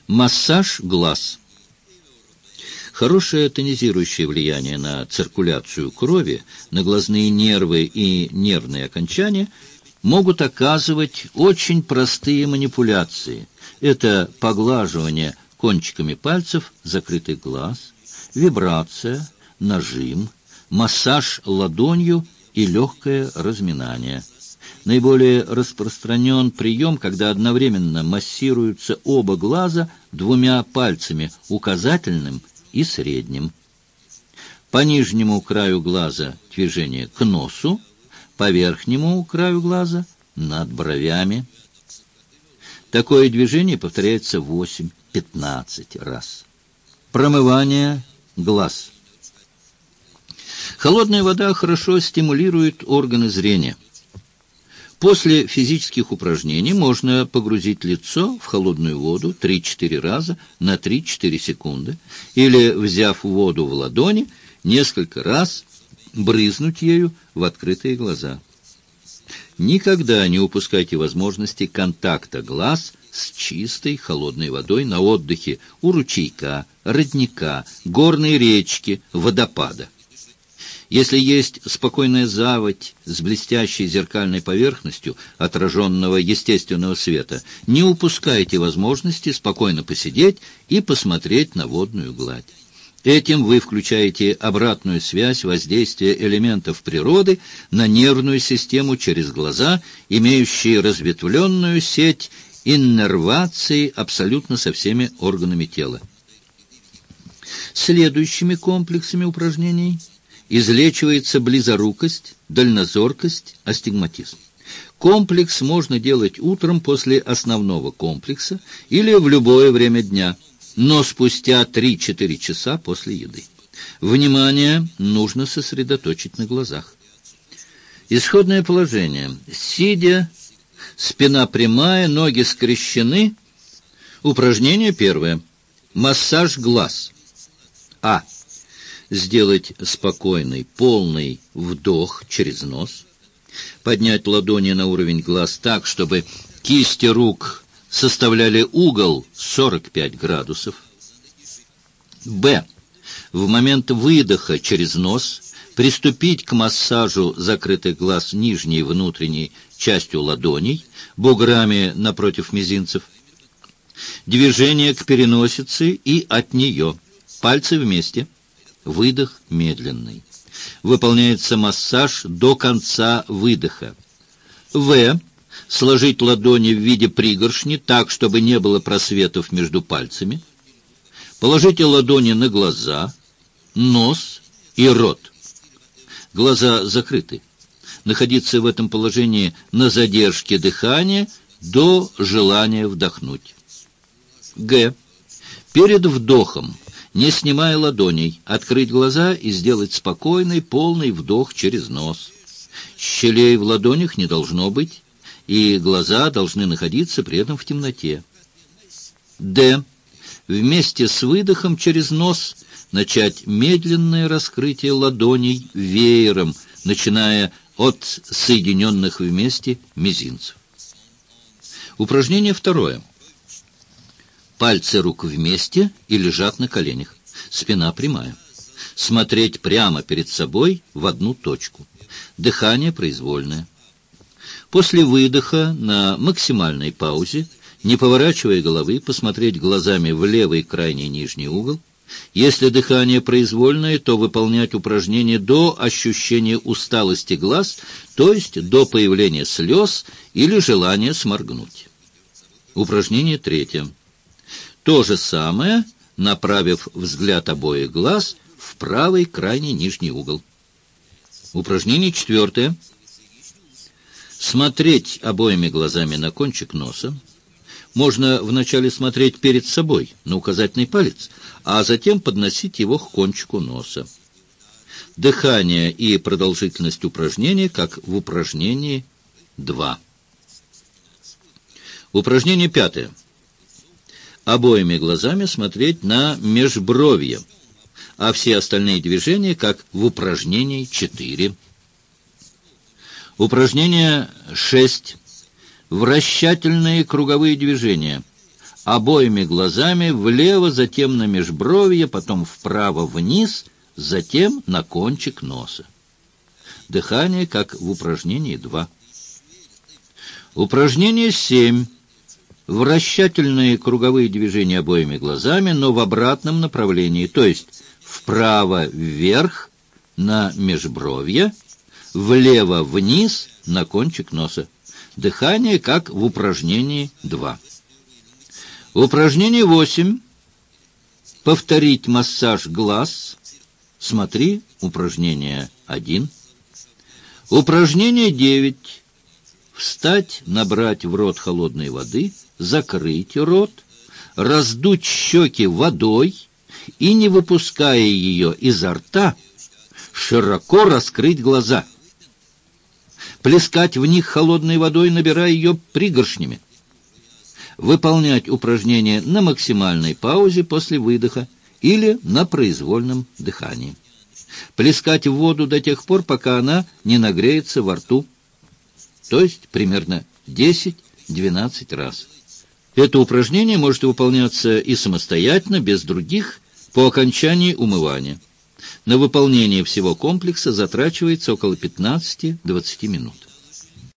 Массаж глаз. Хорошее тонизирующее влияние на циркуляцию крови, на глазные нервы и нервные окончания могут оказывать очень простые манипуляции. Это поглаживание кончиками пальцев закрытых глаз, вибрация, нажим, массаж ладонью и легкое разминание. Наиболее распространен прием, когда одновременно массируются оба глаза двумя пальцами, указательным и средним. По нижнему краю глаза движение к носу, по верхнему краю глаза над бровями. Такое движение повторяется 8-15 раз. Промывание глаз. Холодная вода хорошо стимулирует органы зрения. После физических упражнений можно погрузить лицо в холодную воду 3-4 раза на 3-4 секунды или, взяв воду в ладони, несколько раз брызнуть ею в открытые глаза. Никогда не упускайте возможности контакта глаз с чистой холодной водой на отдыхе у ручейка, родника, горной речки, водопада. Если есть спокойная заводь с блестящей зеркальной поверхностью отраженного естественного света, не упускайте возможности спокойно посидеть и посмотреть на водную гладь. Этим вы включаете обратную связь воздействия элементов природы на нервную систему через глаза, имеющие разветвленную сеть иннервации абсолютно со всеми органами тела. Следующими комплексами упражнений излечивается близорукость, дальнозоркость, астигматизм. Комплекс можно делать утром после основного комплекса или в любое время дня, но спустя 3-4 часа после еды. Внимание нужно сосредоточить на глазах. Исходное положение. Сидя, спина прямая, ноги скрещены. Упражнение первое. Массаж глаз. А. Сделать спокойный, полный вдох через нос. Поднять ладони на уровень глаз так, чтобы кисти рук составляли угол 45 градусов. Б. В момент выдоха через нос приступить к массажу закрытых глаз нижней и внутренней частью ладоней, буграми напротив мизинцев. Движение к переносице и от нее. Пальцы вместе. Выдох медленный. Выполняется массаж до конца выдоха. В. Сложить ладони в виде пригоршни так, чтобы не было просветов между пальцами. Положите ладони на глаза, нос и рот. Глаза закрыты. Находиться в этом положении на задержке дыхания до желания вдохнуть. Г. Перед вдохом, не снимая ладоней, открыть глаза и сделать спокойный, полный вдох через нос. Щелей в ладонях не должно быть, и глаза должны находиться при этом в темноте. Д. Вместе с выдохом через нос начать медленное раскрытие ладоней веером, начиная от соединенных вместе мизинцев. Упражнение второе. Пальцы рук вместе и лежат на коленях. Спина прямая. Смотреть прямо перед собой в одну точку. Дыхание произвольное. После выдоха на максимальной паузе, не поворачивая головы, посмотреть глазами в левый крайний нижний угол. Если дыхание произвольное, то выполнять упражнение до ощущения усталости глаз, то есть до появления слез или желания сморгнуть. Упражнение третье. То же самое, направив взгляд обоих глаз в правый крайний нижний угол. Упражнение четвертое. Смотреть обоими глазами на кончик носа. Можно вначале смотреть перед собой, на указательный палец, а затем подносить его к кончику носа. Дыхание и продолжительность упражнения, как в упражнении 2. Упражнение пятое. Обоими глазами смотреть на межбровье, а все остальные движения, как в упражнении 4. Упражнение 6. Вращательные круговые движения. обоими глазами влево, затем на межбровье, потом вправо-вниз, затем на кончик носа. Дыхание, как в упражнении 2. Упражнение 7. Вращательные круговые движения обоими глазами, но в обратном направлении, то есть вправо-вверх на межбровье, влево-вниз на кончик носа. Дыхание, как в упражнении 2. Упражнение 8. Повторить массаж глаз. Смотри упражнение 1. Упражнение 9. Встать, набрать в рот холодной воды, закрыть рот, раздуть щеки водой и, не выпуская ее изо рта, широко раскрыть глаза. Плескать в них холодной водой, набирая ее пригоршнями. Выполнять упражнение на максимальной паузе после выдоха или на произвольном дыхании. Плескать в воду до тех пор, пока она не нагреется во рту, то есть примерно 10-12 раз. Это упражнение может выполняться и самостоятельно, без других, по окончании умывания. На выполнение всего комплекса затрачивается около 15-20 минут.